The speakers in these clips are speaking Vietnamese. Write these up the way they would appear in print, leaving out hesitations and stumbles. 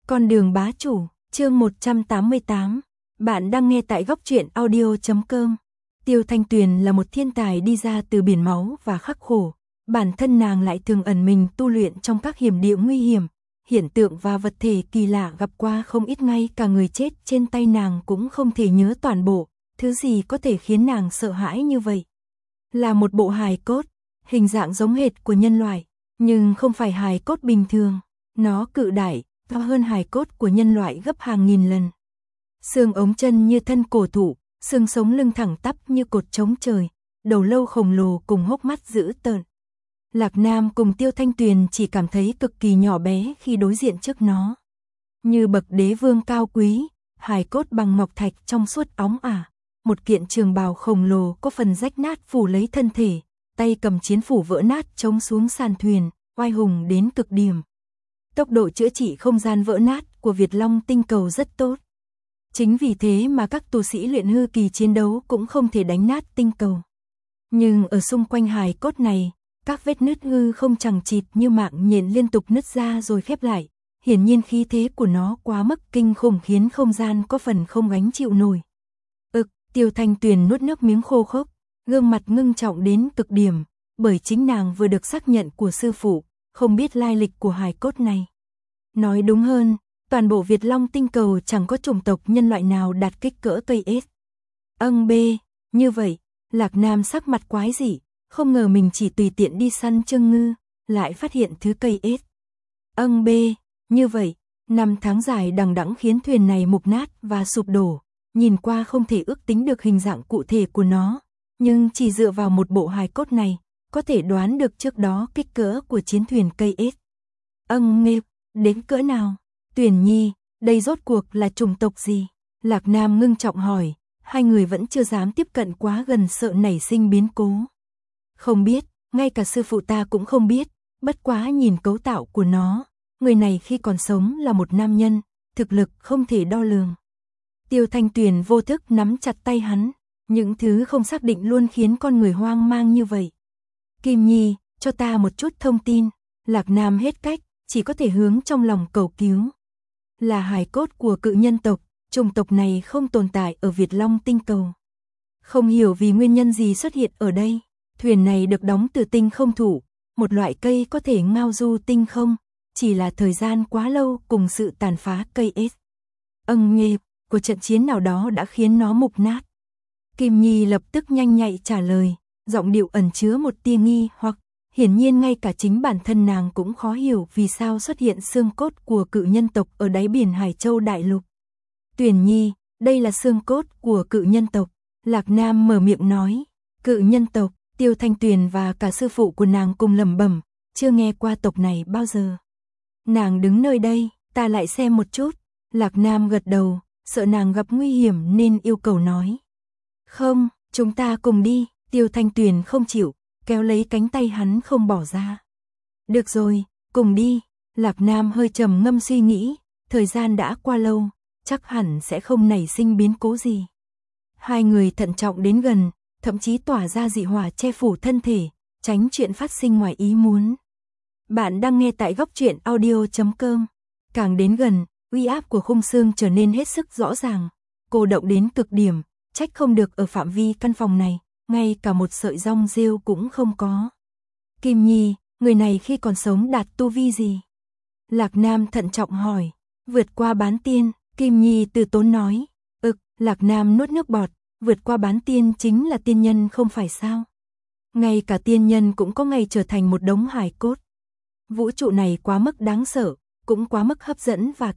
Con đường bá chủ, chương 188. Bạn đang nghe tại góc truyện audio.com. Tiêu Thanh Tuyền là một thiên tài đi ra từ biển máu và khắc khổ. Bản thân nàng lại thường ẩn mình tu luyện trong các hiểm địa nguy hiểm. Hiện tượng và vật thể kỳ lạ gặp qua không ít, ngay cả người chết trên tay nàng cũng không thể nhớ toàn bộ. Thứ gì có thể khiến nàng sợ hãi như vậy? Là một bộ hài cốt, hình dạng giống hệt của nhân loại, nhưng không phải hài cốt bình thường. Nó cự đại, to hơn hài cốt của nhân loại gấp hàng nghìn lần. Xương ống chân như thân cổ thụ, xương sống lưng thẳng tắp như cột trống trời, đầu lâu khổng lồ cùng hốc mắt dữ tợn. Lạc Nam cùng Tiêu Thanh Tuyền chỉ cảm thấy cực kỳ nhỏ bé khi đối diện trước nó. Như bậc đế vương cao quý, hài cốt bằng ngọc thạch trong suốt óng ả, một kiện trường bào khổng lồ có phần rách nát phủ lấy thân thể, tay cầm chiến phủ vỡ nát chống xuống sàn thuyền, oai hùng đến cực điểm. Tốc độ chữa trị không gian vỡ nát của Việt Long tinh cầu rất tốt. Chính vì thế mà các tu sĩ luyện hư kỳ chiến đấu cũng không thể đánh nát tinh cầu. Nhưng ở xung quanh hài cốt này, các vết nứt hư không chằng chịt như mạng nhện liên tục nứt ra rồi khép lại. Hiển nhiên khí thế của nó quá mức kinh khủng khiến không gian có phần không gánh chịu nổi. Tiêu Thanh Tuyền nuốt nước miếng khô khốc, gương mặt ngưng trọng đến cực điểm, bởi chính nàng vừa được xác nhận của sư phụ, không biết lai lịch của hài cốt này. Nói đúng hơn, toàn bộ Việt Long tinh cầu chẳng có chủng tộc nhân loại nào đạt kích cỡ cây ếch. Như vậy, Lạc Nam sắc mặt quái dị, không ngờ mình chỉ tùy tiện đi săn chưng ngư, lại phát hiện thứ cây ếch. Như vậy, 5 tháng dài đằng đẵng khiến thuyền này mục nát và sụp đổ, nhìn qua không thể ước tính được hình dạng cụ thể của nó, nhưng chỉ dựa vào một bộ hài cốt này, có thể đoán được trước đó kích cỡ của chiến thuyền cây ếch. Đến cỡ nào? Tuyền Nhi, đây rốt cuộc là chủng tộc gì? Lạc Nam ngưng trọng hỏi, hai người vẫn chưa dám tiếp cận quá gần sợ nảy sinh biến cố. Không biết, ngay cả sư phụ ta cũng không biết, bất quá nhìn cấu tạo của nó, người này khi còn sống là một nam nhân, thực lực không thể đo lường. Tiêu Thanh Tuyền vô thức nắm chặt tay hắn, những thứ không xác định luôn khiến con người hoang mang như vậy. Kim Nhi, cho ta một chút thông tin. Lạc Nam hết cách, chỉ có thể hướng trong lòng cầu cứu. Là hài cốt của cự nhân tộc, chủng tộc này không tồn tại ở Việt Long tinh cầu. Không hiểu vì nguyên nhân gì xuất hiện ở đây, thuyền này được đóng từ tinh không thụ, một loại cây có thể ngao du tinh không, chỉ là thời gian quá lâu cùng sự tàn phá cây ếch. Của trận chiến nào đó đã khiến nó mục nát. Kim Nhi lập tức nhanh nhạy trả lời, giọng điệu ẩn chứa một tia nghi hoặc, hiển nhiên ngay cả chính bản thân nàng cũng khó hiểu vì sao xuất hiện xương cốt của cự nhân tộc ở đáy biển Hải Châu Đại Lục. Tuyền Nhi, đây là xương cốt của cự nhân tộc. Lạc Nam mở miệng nói, cự nhân tộc. Tiêu Thanh Tuyền và cả sư phụ của nàng cùng lẩm bẩm, chưa nghe qua tộc này bao giờ. Nàng đứng nơi đây, ta lại xem một chút. Lạc Nam gật đầu, sợ nàng gặp nguy hiểm nên yêu cầu nói. Không, chúng ta cùng đi. Tiêu Thanh Tuyền không chịu, kéo lấy cánh tay hắn không bỏ ra. Được rồi, cùng đi. Lạc Nam hơi trầm ngâm suy nghĩ, thời gian đã qua lâu, chắc hẳn sẽ không nảy sinh biến cố gì. Hai người thận trọng đến gần, thậm chí tỏa ra dị hỏa che phủ thân thể, tránh chuyện phát sinh ngoài ý muốn. Bạn đang nghe tại góc truyện audio.com. Càng đến gần, uy áp của khung xương trở nên hết sức rõ ràng, cô động đến cực điểm, trách không được ở phạm vi căn phòng này, ngay cả một sợi rong rêu cũng không có. Kim Nhi, người này khi còn sống đạt tu vi gì? Lạc Nam thận trọng hỏi. Vượt qua bán tiên. Kim Nhi từ tốn nói. Lạc Nam nuốt nước bọt, vượt qua bán tiên chính là tiên nhân không phải sao? Ngay cả tiên nhân cũng có ngày trở thành một đống hài cốt. Vũ trụ này quá mức đáng sợ, cũng quá mức hấp dẫn và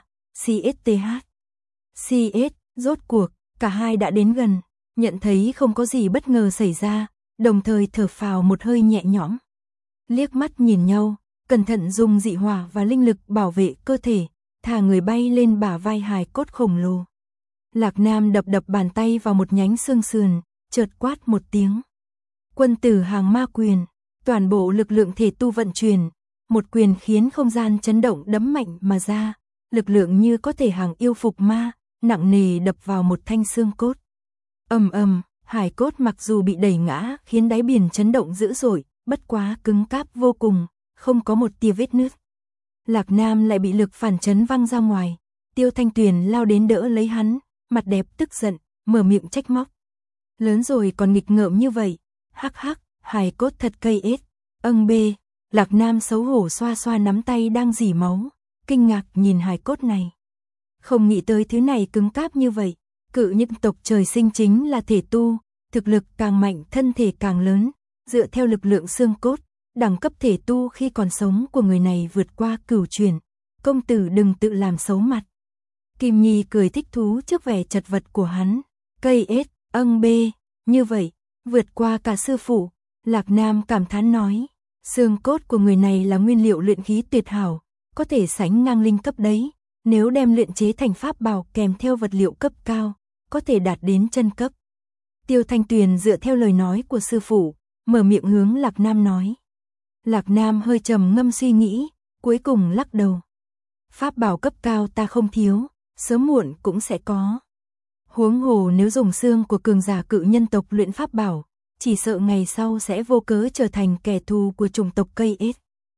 rốt cuộc, cả hai đã đến gần, nhận thấy không có gì bất ngờ xảy ra, đồng thời thở phào một hơi nhẹ nhõm. Liếc mắt nhìn nhau, cẩn thận dùng dị hỏa và linh lực bảo vệ cơ thể, thả người bay lên bả vai hài cốt khổng lồ. Lạc Nam đập bàn tay vào một nhánh xương sườn, chợt quát một tiếng. Quân tử hàng ma quyền, toàn bộ lực lượng thể tu vận chuyển, một quyền khiến không gian chấn động đấm mạnh mà ra, lực lượng như có thể hàng yêu phục ma, nặng nề đập vào một thanh xương cốt. Hải cốt mặc dù bị đẩy ngã khiến đáy biển chấn động dữ dội, bất quá cứng cáp vô cùng, không có một tia vết nứt. Lạc Nam lại bị lực phản chấn văng ra ngoài. Tiêu Thanh Tuyền lao đến đỡ lấy hắn, mặt đẹp tức giận, mở miệng trách móc. Lớn rồi còn nghịch ngợm như vậy, hắc hắc, hài cốt thật cây ết. Bê, Lạc Nam xấu hổ xoa xoa nắm tay đang rỉ máu, kinh ngạc nhìn hài cốt này. Không nghĩ tới thứ này cứng cáp như vậy, cự nhân tộc trời sinh chính là thể tu, thực lực càng mạnh thân thể càng lớn, dựa theo lực lượng xương cốt, đẳng cấp thể tu khi còn sống của người này vượt qua cửu chuyển, công tử đừng tự làm xấu mặt. Kim Nhi cười thích thú trước vẻ chật vật của hắn, cây ết, bê, như vậy, vượt qua cả sư phụ, Lạc Nam cảm thán nói, xương cốt của người này là nguyên liệu luyện khí tuyệt hảo, có thể sánh ngang linh cấp đấy, nếu đem luyện chế thành pháp bảo kèm theo vật liệu cấp cao, có thể đạt đến chân cấp. Tiêu Thanh Tuyền dựa theo lời nói của sư phụ, mở miệng hướng Lạc Nam nói. Lạc Nam hơi trầm ngâm suy nghĩ, cuối cùng lắc đầu. Pháp bảo cấp cao ta không thiếu, sớm muộn cũng sẽ có. Huống hồ nếu dùng xương của cường giả cự nhân tộc luyện pháp bảo, chỉ sợ ngày sau sẽ vô cớ trở thành kẻ thù của chủng tộc cây ết.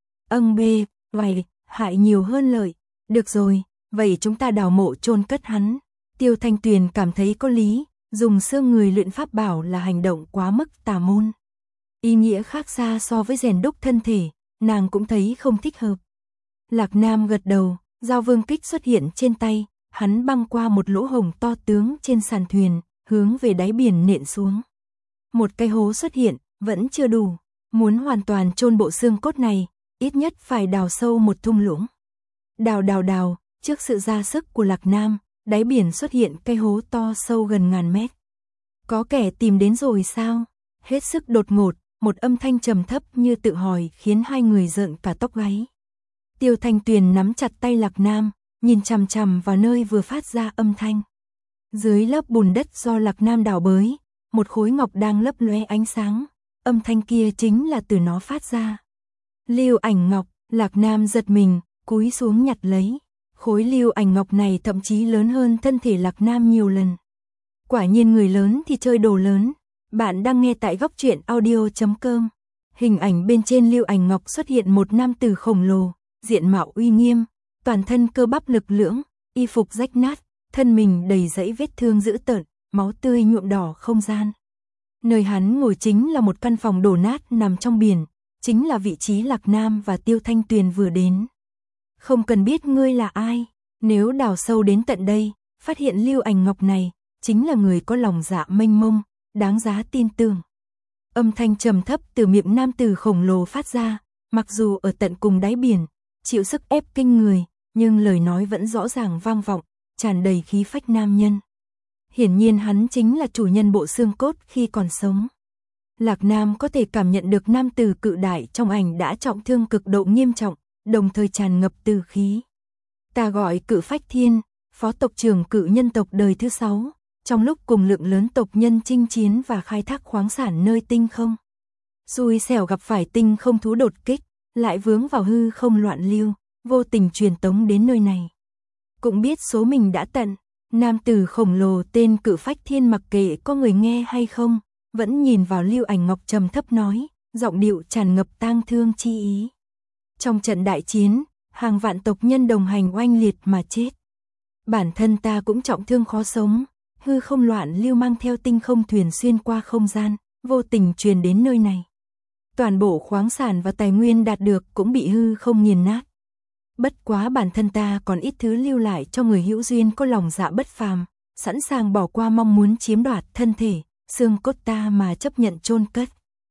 Bê, vài, hại nhiều hơn lợi. Được rồi, vậy chúng ta đào mộ chôn cất hắn. Tiêu Thanh Tuyền cảm thấy có lý, dùng xương người luyện pháp bảo là hành động quá mức tà môn. Ý nghĩa khác xa so với rèn đúc thân thể, nàng cũng thấy không thích hợp. Lạc Nam gật đầu, dao vương kích xuất hiện trên tay, hắn băng qua một lỗ hổng to tướng trên sàn thuyền, hướng về đáy biển nện xuống. Một cái hố xuất hiện, vẫn chưa đủ, muốn hoàn toàn chôn bộ xương cốt này, ít nhất phải đào sâu một thung lũng. Đào, trước sự ra sức của Lạc Nam, đáy biển xuất hiện cái hố to sâu gần ngàn mét. Có kẻ tìm đến rồi sao? Hết sức đột ngột, một âm thanh trầm thấp như tự hỏi khiến hai người rợn cả tóc gáy. Tiêu Thanh Tuyền nắm chặt tay Lạc Nam, nhìn chằm chằm vào nơi vừa phát ra âm thanh. Dưới lớp bùn đất do Lạc Nam đào bới, một khối ngọc đang lấp lóe ánh sáng, âm thanh kia chính là từ nó phát ra. Lưu ảnh ngọc, Lạc Nam giật mình, cúi xuống nhặt lấy. Khối lưu ảnh ngọc này thậm chí lớn hơn thân thể Lạc Nam nhiều lần. Quả nhiên người lớn thì chơi đồ lớn. Bạn đang nghe tại góc truyện audio.com. Hình ảnh bên trên lưu ảnh ngọc xuất hiện một nam tử khổng lồ, diện mạo uy nghiêm, toàn thân cơ bắp lực lưỡng, y phục rách nát, thân mình đầy dẫy vết thương dữ tợn, máu tươi nhuộm đỏ không gian. Nơi hắn ngồi chính là một căn phòng đổ nát nằm trong biển, chính là vị trí Lạc Nam và Tiêu Thanh Tuyền vừa đến. Không cần biết ngươi là ai, nếu đào sâu đến tận đây, phát hiện lưu ảnh ngọc này, chính là người có lòng dạ mênh mông, đáng giá tin tưởng. Âm thanh trầm thấp từ miệng nam tử khổng lồ phát ra, mặc dù ở tận cùng đáy biển, chịu sức ép kinh người, nhưng lời nói vẫn rõ ràng vang vọng, tràn đầy khí phách nam nhân. Hiển nhiên hắn chính là chủ nhân bộ xương cốt khi còn sống. Lạc Nam có thể cảm nhận được nam tử cự đại trong ảnh đã trọng thương cực độ nghiêm trọng, đồng thời tràn ngập tử khí. Ta gọi Cự Phách Thiên, phó tộc trưởng cự nhân tộc đời thứ 6, trong lúc cùng lượng lớn tộc nhân chinh chiến và khai thác khoáng sản nơi tinh không. Xui xẻo gặp phải tinh không thú đột kích, lại vướng vào hư không loạn lưu, vô tình truyền tống đến nơi này. Cũng biết số mình đã tận, nam tử khổng lồ tên Cự Phách Thiên mặc kệ có người nghe hay không, vẫn nhìn vào lưu ảnh ngọc trầm thấp nói, giọng điệu tràn ngập tang thương chi ý. Trong trận đại chiến, hàng vạn tộc nhân đồng hành oanh liệt mà chết. Bản thân ta cũng trọng thương khó sống, hư không loạn lưu mang theo tinh không thuyền xuyên qua không gian, vô tình truyền đến nơi này. Toàn bộ khoáng sản và tài nguyên đạt được cũng bị hư không nghiền nát. Bất quá bản thân ta còn ít thứ lưu lại cho người hữu duyên có lòng dạ bất phàm, sẵn sàng bỏ qua mong muốn chiếm đoạt thân thể, xương cốt ta mà chấp nhận chôn cất.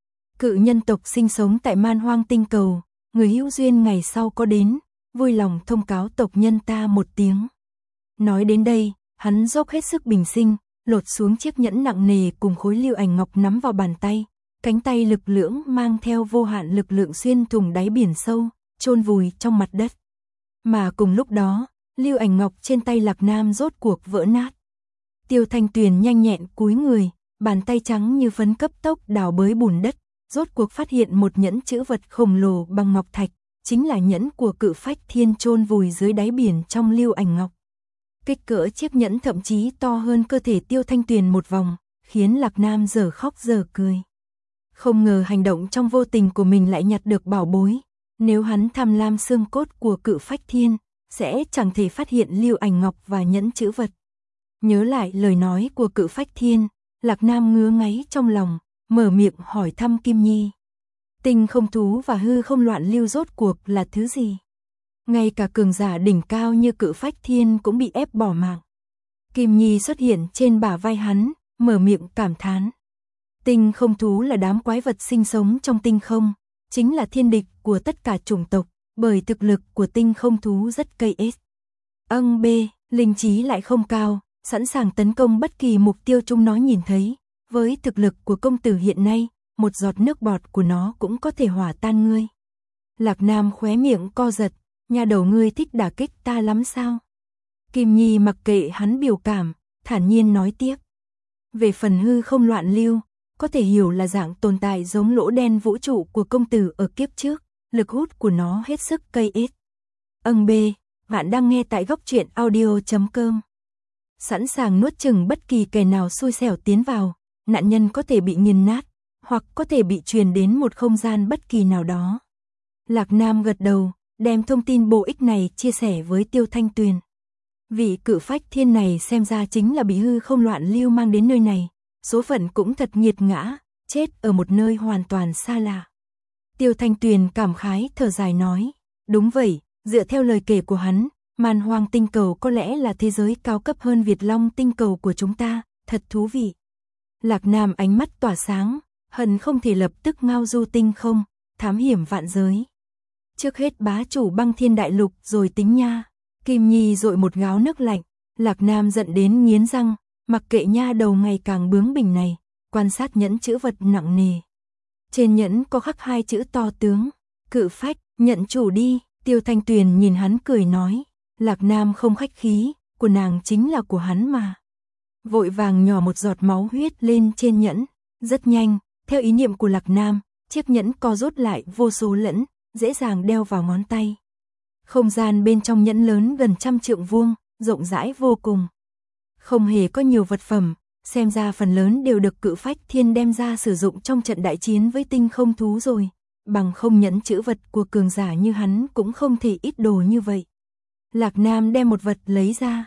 Cự nhân tộc sinh sống tại Man Hoang tinh cầu, người hữu duyên ngày sau có đến, vui lòng thông cáo tộc nhân ta một tiếng. Nói đến đây, hắn dốc hết sức bình sinh, lột xuống chiếc nhẫn nặng nề cùng khối lưu ảnh ngọc nắm vào bàn tay, cánh tay lực lưỡng mang theo vô hạn lực lượng xuyên thủng đáy biển sâu, chôn vùi trong mặt đất. Mà cùng lúc đó, lưu ảnh ngọc trên tay Lạc Nam rốt cuộc vỡ nát. Tiêu Thanh Tuyền nhanh nhẹn cúi người, bàn tay trắng như phấn cấp tốc đào bới bùn đất, rốt cuộc phát hiện một nhẫn chữ vật khổng lồ bằng ngọc thạch, chính là nhẫn của Cự Phách Thiên chôn vùi dưới đáy biển trong lưu ảnh ngọc. Kích cỡ chiếc nhẫn thậm chí to hơn cơ thể Tiêu Thanh Tuyền một vòng, khiến Lạc Nam giờ khóc giờ cười. Không ngờ hành động trong vô tình của mình lại nhặt được bảo bối, Nếu hắn tham lam xương cốt của Cự Phách Thiên, sẽ chẳng thể phát hiện Lưu Ảnh Ngọc và nhẫn chữ vật. Nhớ lại lời nói của Cự Phách Thiên, Lạc Nam ngứa ngáy trong lòng, mở miệng hỏi thăm Kim Nhi. Tinh không thú và hư không loạn lưu rốt cuộc là thứ gì? Ngay cả cường giả đỉnh cao như Cự Phách Thiên cũng bị ép bỏ mạng. Kim Nhi xuất hiện trên bả vai hắn, mở miệng cảm thán. Tinh không thú là đám quái vật sinh sống trong tinh không, chính là thiên địch của tất cả chủng tộc, bởi thực lực của tinh không thú rất cây ếch. B, linh trí lại không cao, sẵn sàng tấn công bất kỳ mục tiêu chúng nó nhìn thấy. Với thực lực của công tử hiện nay, một giọt nước bọt của nó cũng có thể hỏa tan ngươi. Lạc Nam khóe miệng co giật, nhà đầu ngươi thích đả kích ta lắm sao? Kim Nhi mặc kệ hắn biểu cảm, thản nhiên nói tiếp. Về phần hư không loạn lưu, có thể hiểu là dạng tồn tại giống lỗ đen vũ trụ của công tử ở kiếp trước, lực hút của nó hết sức cây ếch. B, bạn đang nghe tại góc truyện audio.com. Sẵn sàng nuốt chửng bất kỳ kẻ nào xui xẻo tiến vào, nạn nhân có thể bị nghiền nát, hoặc có thể bị truyền đến một không gian bất kỳ nào đó. Lạc Nam gật đầu, đem thông tin bổ ích này chia sẻ với Tiêu Thanh Tuyền. Vị Cự Phách Thiên này xem ra chính là bị hư không loạn lưu mang đến nơi này, số phận cũng thật nghiệt ngã, chết ở một nơi hoàn toàn xa lạ. Tiêu Thanh Tuyền cảm khái thở dài nói, đúng vậy, dựa theo lời kể của hắn, Man Hoang tinh cầu có lẽ là thế giới cao cấp hơn Việt Long tinh cầu của chúng ta, thật thú vị. Lạc Nam ánh mắt tỏa sáng, hận không thể lập tức ngao du tinh không, thám hiểm vạn giới. Trước hết bá chủ Băng Thiên Đại Lục rồi tính nha. Kim Nhi dội một gáo nước lạnh, Lạc Nam giận đến nghiến răng, mặc kệ nha đầu ngày càng bướng bỉnh này, quan sát nhẫn chữ vật nặng nề. Trên nhẫn có khắc 2 chữ to tướng, Cự Phách, nhận chủ đi. Tiêu Thanh Tuyền nhìn hắn cười nói, Lạc Nam không khách khí, của nàng chính là của hắn mà. Vội vàng nhỏ một giọt máu huyết lên trên nhẫn, rất nhanh, theo ý niệm của Lạc Nam, chiếc nhẫn co rút lại vô số lẫn, dễ dàng đeo vào ngón tay. Không gian bên trong nhẫn lớn gần 100 trượng vuông, rộng rãi vô cùng. Không hề có nhiều vật phẩm, xem ra phần lớn đều được Cự Phách Thiên đem ra sử dụng trong trận đại chiến với tinh không thú rồi. Bằng không nhẫn chữ vật của cường giả như hắn cũng không thể ít đồ như vậy. Lạc Nam đem một vật lấy ra,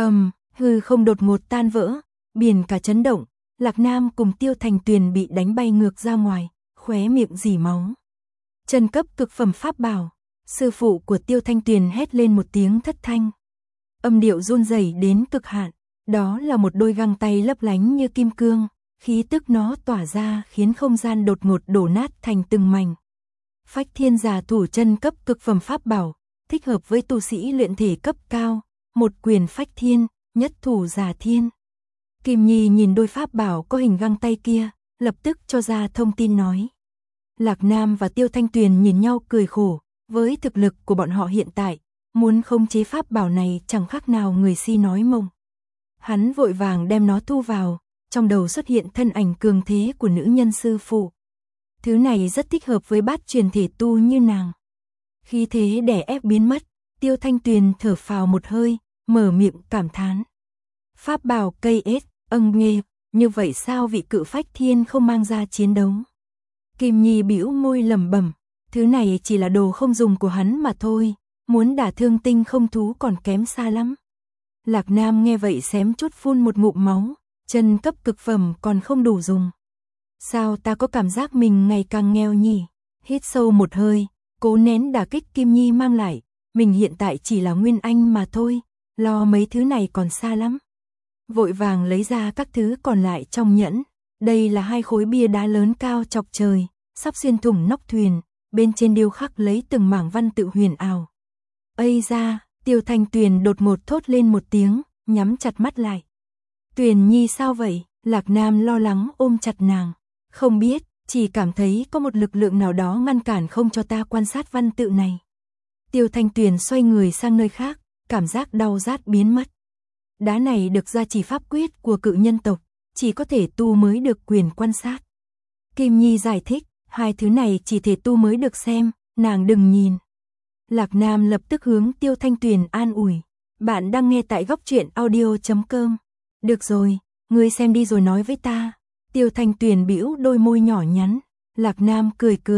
hư không đột ngột tan vỡ, biển cả chấn động, Lạc Nam cùng Tiêu Thanh Tuyền bị đánh bay ngược ra ngoài, khóe miệng rỉ máu. Chân cấp cực phẩm pháp bảo, sư phụ của Tiêu Thanh Tuyền hét lên một tiếng thất thanh. Âm điệu run rẩy đến cực hạn, đó là một đôi găng tay lấp lánh như kim cương, khí tức nó tỏa ra khiến không gian đột ngột đổ nát thành từng mảnh. Phách Thiên giả thủ chân cấp cực phẩm pháp bảo, thích hợp với tu sĩ luyện thể cấp cao, một quyền Phách Thiên, nhất thủ giả thiên. Kim Nhi nhìn đôi pháp bảo có hình găng tay kia, lập tức cho ra thông tin nói. Lạc Nam và Tiêu Thanh Tuyền nhìn nhau cười khổ, với thực lực của bọn họ hiện tại, muốn khống chế pháp bảo này chẳng khác nào người si nói mộng. Hắn vội vàng đem nó thu vào, trong đầu xuất hiện thân ảnh cường thế của nữ nhân sư phụ. Thứ này rất thích hợp với bát truyền thể tu như nàng. Khí thế đè ép biến mất, Tiêu Thanh Tuyền thở phào một hơi, mở miệng cảm thán. Pháp bảo cây ếch, nghê, như vậy sao vị Cự Phách Thiên không mang ra chiến đấu? Kim Nhi bĩu môi lẩm bẩm, thứ này chỉ là đồ không dùng của hắn mà thôi, muốn đả thương tinh không thú còn kém xa lắm. Lạc Nam nghe vậy xém chút phun một ngụm máu, chân cấp cực phẩm còn không đủ dùng. Sao ta có cảm giác mình ngày càng nghèo nhỉ? Hít sâu một hơi, cố nén đả kích Kim Nhi mang lại, mình hiện tại chỉ là nguyên anh mà thôi, lo mấy thứ này còn xa lắm. Vội vàng lấy ra các thứ còn lại trong nhẫn, đây là 2 khối bia đá lớn cao chọc trời, sắp xuyên thủng nóc thuyền, bên trên điêu khắc lấy từng mảng văn tự huyền ảo. Ây da, Tiêu Thanh Tuyền đột ngột thốt lên một tiếng, nhắm chặt mắt lại. Tuyền Nhi sao vậy? Lạc Nam lo lắng ôm chặt nàng. Không biết, chỉ cảm thấy có một lực lượng nào đó ngăn cản không cho ta quan sát văn tự này. Tiêu Thanh Tuyền xoay người sang nơi khác, cảm giác đau rát biến mất. Đá này được gia trì pháp quyết của cự nhân tộc, chỉ có thể tu mới được quyền quan sát. Kim Nhi giải thích, 2 thứ này chỉ thể tu mới được xem, nàng đừng nhìn. Lạc Nam lập tức hướng Tiêu Thanh Tuyền an ủi. Bạn đang nghe tại góc truyện audio.com. Được rồi, ngươi xem đi rồi nói với ta. Tiêu Thanh Tuyền bĩu đôi môi nhỏ nhắn. Lạc Nam cười cười,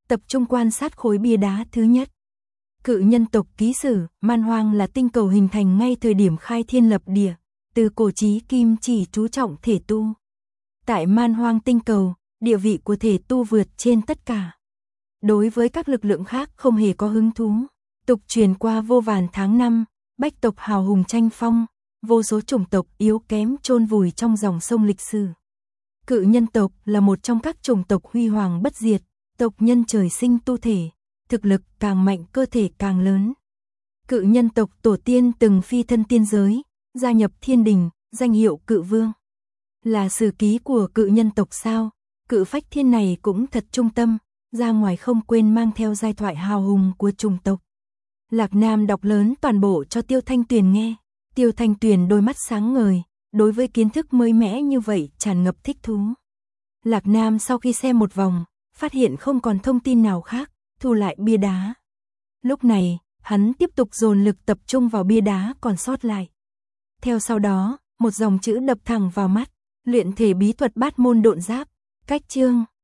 tập trung quan sát khối bia đá thứ nhất. Cự nhân tộc ký sử, Man Hoang là tinh cầu hình thành ngay thời điểm khai thiên lập địa, từ cổ chí kim chỉ chú trọng thể tu. Tại Man Hoang tinh cầu, địa vị của thể tu vượt trên tất cả. Đối với các lực lượng khác không hề có hứng thú. Tục truyền qua vô vàn tháng năm, bách tộc hào hùng tranh phong, vô số chủng tộc yếu kém chôn vùi trong dòng sông lịch sử. Cự nhân tộc là một trong các chủng tộc huy hoàng bất diệt, tộc nhân trời sinh tu thể, thực lực càng mạnh cơ thể càng lớn. Cự nhân tộc tổ tiên từng phi thân tiên giới, gia nhập thiên đình, danh hiệu cự vương. Là sử ký của cự nhân tộc sao? Cự phách thiên này cũng thật trung tâm, ra ngoài không quên mang theo giai thoại hào hùng của chủng tộc. Lạc Nam đọc lớn toàn bộ cho Tiêu Thanh Tuyền nghe. Tiêu Thanh Tuyền đôi mắt sáng ngời, đối với kiến thức mới mẻ như vậy tràn ngập thích thú. Lạc Nam sau khi xem một vòng, phát hiện không còn thông tin nào khác, thu lại bia đá. Lúc này, hắn tiếp tục dồn lực tập trung vào bia đá còn sót lại. Theo sau đó, một dòng chữ đập thẳng vào mắt, luyện thể bí thuật bát môn độn giáp, cách chương.